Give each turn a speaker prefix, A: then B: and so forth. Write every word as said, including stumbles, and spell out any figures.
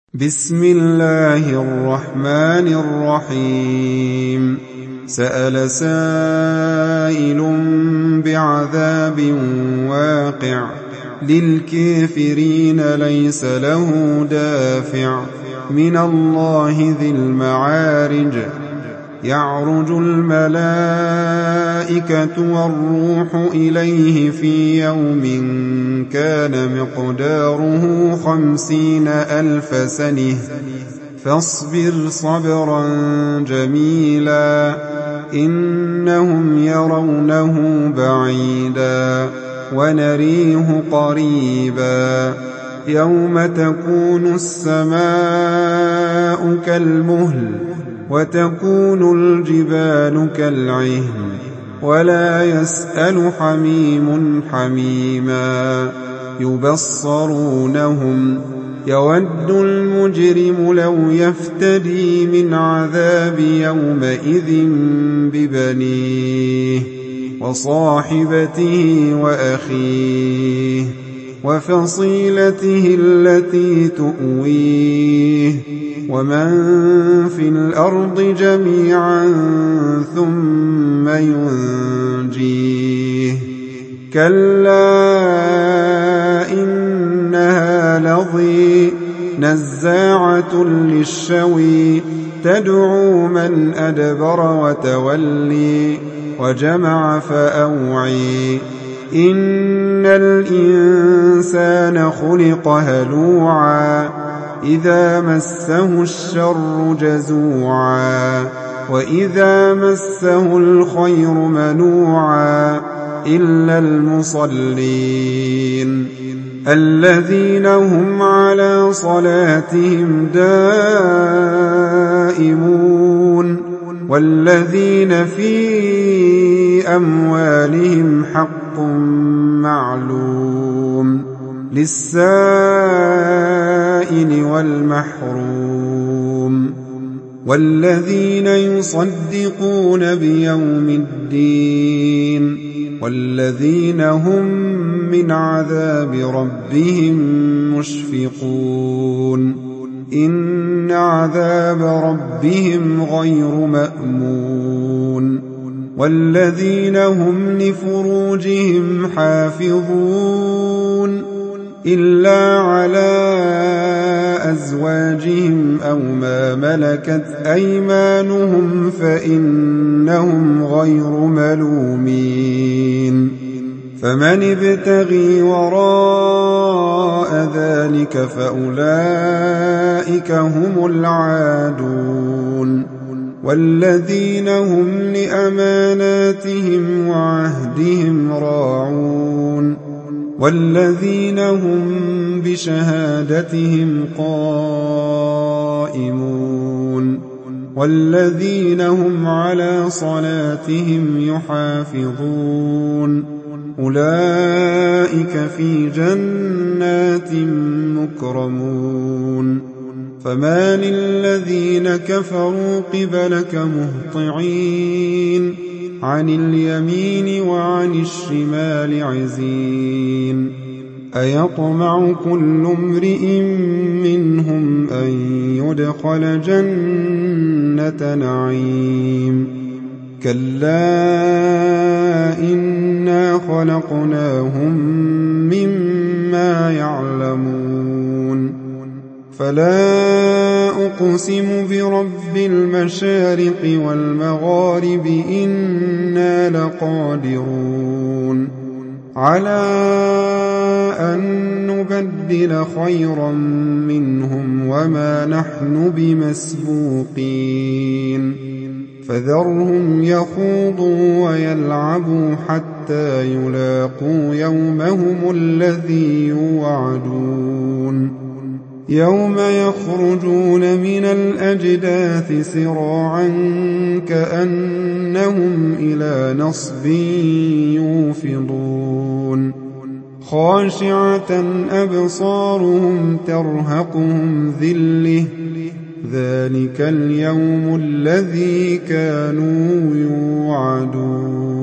A: بسم الله الرحمن الرحيم سأل سائل بعذاب واقع للكافرين ليس له دافع من الله ذي المعارج يعرج الملائكة والروح إليه في يوم كان مقداره خمسين ألف سنة فاصبر صبرا جميلا إنهم يرونه بعيدا ونريه قريبا يوم تكون السماء كالمهل وتكون الجبال كالعهن ولا يسأل حميم حميما يبصرونهم يود المجرم لو يفتدي من عذاب يومئذ ببنيه وصاحبته وأخيه وفصيلته التي تؤويه ومن في الأرض جميعا ثم ينجيه كلا إنها لظى نزاعة للشوى تدعو من أدبر وتولي وجمع فأوعي إن الإنسان خلق هلوعا إذا مسه الشر جزوعا وإذا مسه الخير منوعا إلا المصلين الذين هم على صلاتهم دائمون والذين في أموالهم حق معلوم للسائل والمحروم والذين يصدقون بيوم الدين والذين هم من عذاب ربهم مشفقون إن عذاب ربهم غير مأمون والذين هم لفروجهم حافظون إلا على أزواجهم أو ما ملكت أيمانهم فإنهم غير ملومين فمن ابتغي وراء ذلك فأولئك هم العادون والذين هم لأماناتهم وعهدهم راعون والذين هم بشهادتهم قائمون والذين هم على صلاتهم يحافظون أولئك في جنات مكرمون فما للذين كفروا قبلك مهطعين عن اليمين وعن الشمال عزين أيطمع كل امرئ منهم أن يدخل جنة نعيم كلا إنا خلقناهم مما يعلمون فلا أقسم برب المشارق والمغارب إنا لقادرون على أن نبدل خيرا منهم وما نحن بمسبوقين فذرهم يخوضوا ويلعبوا حتى يلاقوا يومهم الذي يوعدون يوم يخرجون من الأجداث سراعا كأنهم إلى نصب يوفضون خاشعة أبصارهم ترهقهم ذلة ذلك اليوم الذي كانوا يوعدون.